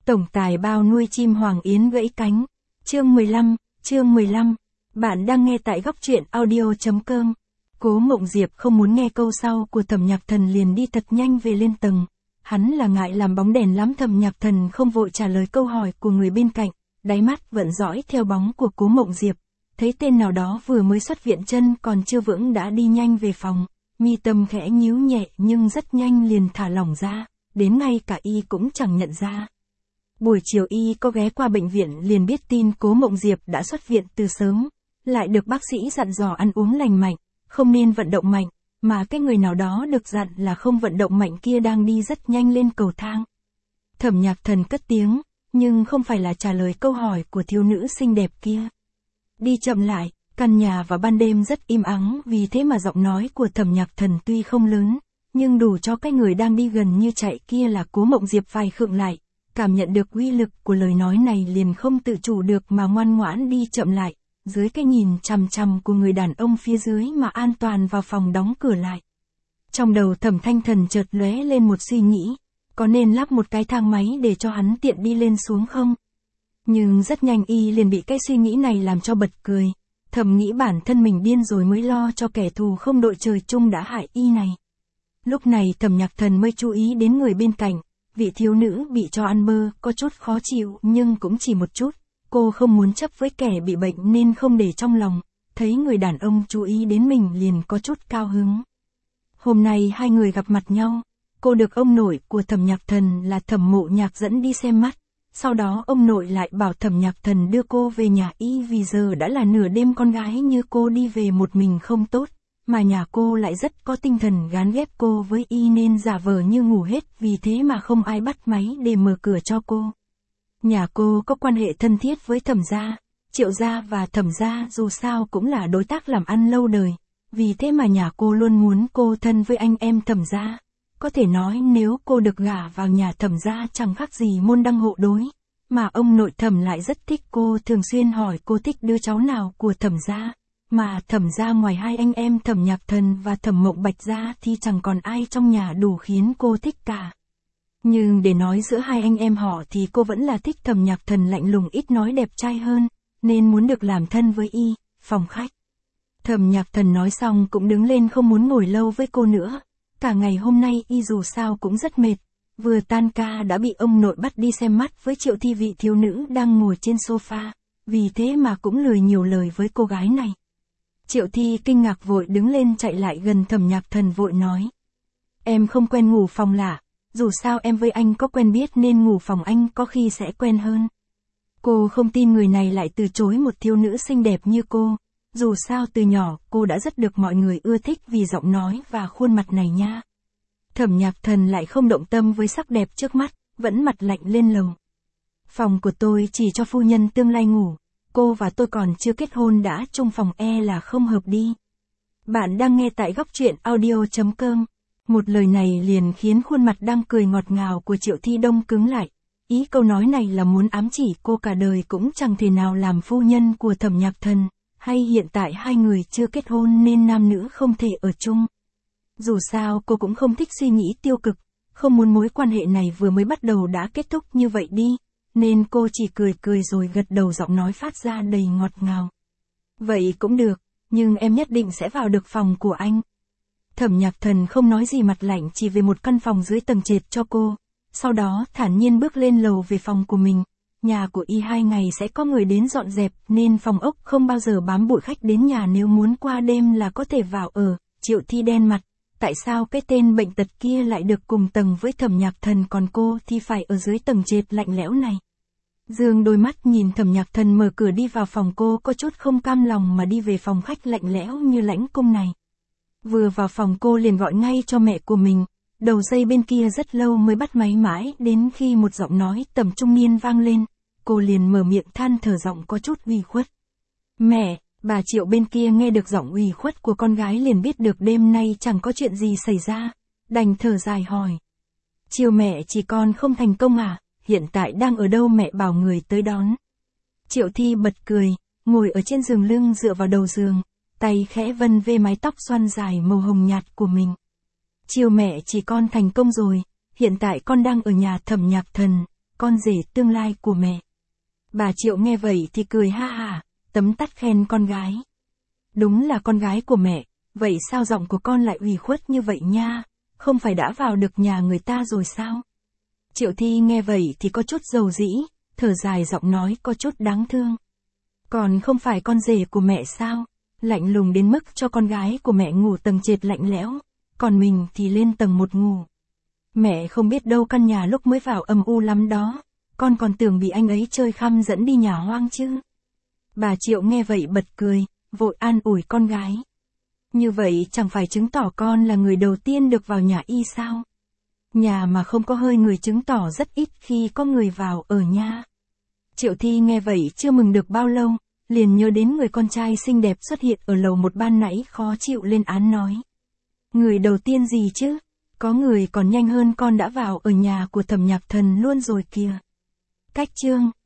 Tổng tài bao nuôi chim hoàng yến gãy cánh. Chương 15. Bạn đang nghe tại góc truyện audio.com. Cố Mộng Diệp không muốn nghe câu sau của Thẩm Nhạc Thần liền đi thật nhanh về lên tầng. Hắn là ngại làm bóng đèn lắm. Thẩm Nhạc Thần không vội trả lời câu hỏi của người bên cạnh, đáy mắt vẫn dõi theo bóng của Cố Mộng Diệp. Thấy tên nào đó vừa mới xuất viện chân còn chưa vững đã đi nhanh về phòng, mi tâm khẽ nhíu nhẹ nhưng rất nhanh liền thả lỏng ra, đến ngay cả y cũng chẳng nhận ra. Buổi chiều y có ghé qua bệnh viện liền biết tin Cố Mộng Diệp đã xuất viện từ sớm, lại được bác sĩ dặn dò ăn uống lành mạnh, không nên vận động mạnh, mà cái người nào đó được dặn là không vận động mạnh kia đang đi rất nhanh lên cầu thang. Thẩm Nhạc Thần cất tiếng, nhưng không phải là trả lời câu hỏi của thiếu nữ xinh đẹp kia. Đi chậm lại, căn nhà vào ban đêm rất im ắng, vì thế mà giọng nói của Thẩm Nhạc Thần tuy không lớn, nhưng đủ cho cái người đang đi gần như chạy kia là Cố Mộng Diệp phải khựng lại. Cảm nhận được uy lực của lời nói này liền không tự chủ được mà ngoan ngoãn đi chậm lại, dưới cái nhìn chằm chằm của người đàn ông phía dưới mà an toàn vào phòng đóng cửa lại. Trong đầu Thẩm Thanh Thần chợt lóe lên một suy nghĩ, có nên lắp một cái thang máy để cho hắn tiện đi lên xuống không? Nhưng rất nhanh y liền bị cái suy nghĩ này làm cho bật cười, thầm nghĩ bản thân mình điên rồi mới lo cho kẻ thù không đội trời chung đã hại y này. Lúc này Thẩm Nhạc Thần mới chú ý đến người bên cạnh. Vị thiếu nữ bị cho ăn bơ, có chút khó chịu nhưng cũng chỉ một chút, cô không muốn chấp với kẻ bị bệnh nên không để trong lòng, thấy người đàn ông chú ý đến mình liền có chút cao hứng. Hôm nay hai người gặp mặt nhau, cô được ông nội của Thẩm Nhạc Thần là Thẩm Mộ Nhạc dẫn đi xem mắt, sau đó ông nội lại bảo Thẩm Nhạc Thần đưa cô về nhà y vì giờ đã là nửa đêm con gái như cô đi về một mình không tốt. Mà nhà cô lại rất có tinh thần gán ghép cô với y nên giả vờ như ngủ hết, vì thế mà không ai bắt máy để mở cửa cho cô. Nhà cô có quan hệ thân thiết với Thẩm gia, Triệu gia và Thẩm gia dù sao cũng là đối tác làm ăn lâu đời, vì thế mà nhà cô luôn muốn cô thân với anh em Thẩm gia. Có thể nói nếu cô được gả vào nhà Thẩm gia chẳng khác gì môn đăng hộ đối, mà ông nội Thẩm lại rất thích cô, thường xuyên hỏi cô thích đứa cháu nào của Thẩm gia. Mà Thẩm gia ngoài hai anh em Thẩm Nhạc Thần và Thẩm Mộng Bạch ra thì chẳng còn ai trong nhà đủ khiến cô thích cả. Nhưng để nói giữa hai anh em họ thì cô vẫn là thích Thẩm Nhạc Thần lạnh lùng ít nói đẹp trai hơn, nên muốn được làm thân với y. Phòng khách. Thẩm Nhạc Thần nói xong cũng đứng lên không muốn ngồi lâu với cô nữa. Cả ngày hôm nay y dù sao cũng rất mệt. Vừa tan ca đã bị ông nội bắt đi xem mắt với Triệu Thi, vị thiếu nữ đang ngồi trên sofa. Vì thế mà cũng lười nhiều lời với cô gái này. Triệu Thi kinh ngạc vội đứng lên chạy lại gần Thẩm Nhạc Thần vội nói. Em không quen ngủ phòng lạ, dù sao em với anh có quen biết nên ngủ phòng anh có khi sẽ quen hơn. Cô không tin người này lại từ chối một thiếu nữ xinh đẹp như cô, dù sao từ nhỏ cô đã rất được mọi người ưa thích vì giọng nói và khuôn mặt này nha. Thẩm Nhạc Thần lại không động tâm với sắc đẹp trước mắt, vẫn mặt lạnh lên lầu. Phòng của tôi chỉ cho phu nhân tương lai ngủ. Cô và tôi còn chưa kết hôn đã chung phòng là không hợp đi. Bạn đang nghe tại góc truyện audio.com. Một lời này liền khiến khuôn mặt đang cười ngọt ngào của Triệu Thi đông cứng lại. Ý câu nói này là muốn ám chỉ cô cả đời cũng chẳng thể nào làm phu nhân của Thẩm Nhạc Thần, hay hiện tại hai người chưa kết hôn nên nam nữ không thể ở chung. Dù sao cô cũng không thích suy nghĩ tiêu cực, không muốn mối quan hệ này vừa mới bắt đầu đã kết thúc như vậy đi. Nên cô chỉ cười rồi gật đầu, giọng nói phát ra đầy ngọt ngào. Vậy cũng được, nhưng em nhất định sẽ vào được phòng của anh. Thẩm Nhạc Thần không nói gì, mặt lạnh chỉ về một căn phòng dưới tầng trệt cho cô. Sau đó thản nhiên bước lên lầu về phòng của mình. Nhà của y 2 ngày sẽ có người đến dọn dẹp nên phòng ốc không bao giờ bám bụi, khách đến nhà nếu muốn qua đêm là có thể vào ở. Triệu Thi đen mặt. Tại sao cái tên bệnh tật kia lại được cùng tầng với Thẩm Nhạc Thần còn cô thì phải ở dưới tầng trệt lạnh lẽo này? Dương đôi mắt nhìn Thẩm Nhạc Thần mở cửa đi vào phòng, cô có chút không cam lòng mà đi về phòng khách lạnh lẽo như lãnh cung này. Vừa vào phòng cô liền gọi ngay cho mẹ của mình, đầu dây bên kia rất lâu mới bắt máy, mãi đến khi một giọng nói tầm trung niên vang lên, cô liền mở miệng than thở, giọng có chút ủy khuất. Mẹ. Bà Triệu bên kia nghe được giọng ủy khuất của con gái liền biết được đêm nay chẳng có chuyện gì xảy ra, đành thở dài hỏi. Chiều mẹ chỉ con không thành công à? Hiện tại đang ở đâu, mẹ bảo người tới đón. Triệu Thi bật cười, ngồi ở trên giường lưng dựa vào đầu giường, tay khẽ vân vê mái tóc xoăn dài màu hồng nhạt của mình. Chiều mẹ chỉ con thành công rồi, hiện tại con đang ở nhà Thẩm Nhạc Thần, con rể tương lai của mẹ. Bà Triệu nghe vậy thì cười ha hả, tấm tắc khen con gái. Đúng là con gái của mẹ, vậy sao giọng của con lại ủy khuất như vậy nha, không phải đã vào được nhà người ta rồi sao? Triệu Thi nghe vậy thì có chút dầu dĩ, thở dài giọng nói có chút đáng thương. Còn không phải con rể của mẹ sao, lạnh lùng đến mức cho con gái của mẹ ngủ tầng trệt lạnh lẽo, còn mình thì lên tầng 1 ngủ. Mẹ không biết đâu căn nhà lúc mới vào âm u lắm đó, con còn tưởng bị anh ấy chơi khăm dẫn đi nhà hoang chứ. Bà Triệu nghe vậy bật cười, vội an ủi con gái. Như vậy chẳng phải chứng tỏ con là người đầu tiên được vào nhà y sao? Nhà mà không có hơi người chứng tỏ rất ít khi có người vào ở nha. Triệu Thi nghe vậy chưa mừng được bao lâu, liền nhớ đến người con trai xinh đẹp xuất hiện ở lầu 1 ban nãy khó chịu lên án nói. Người đầu tiên gì chứ? Có người còn nhanh hơn con đã vào ở nhà của Thẩm Nhạc Thần luôn rồi kìa. Cách chương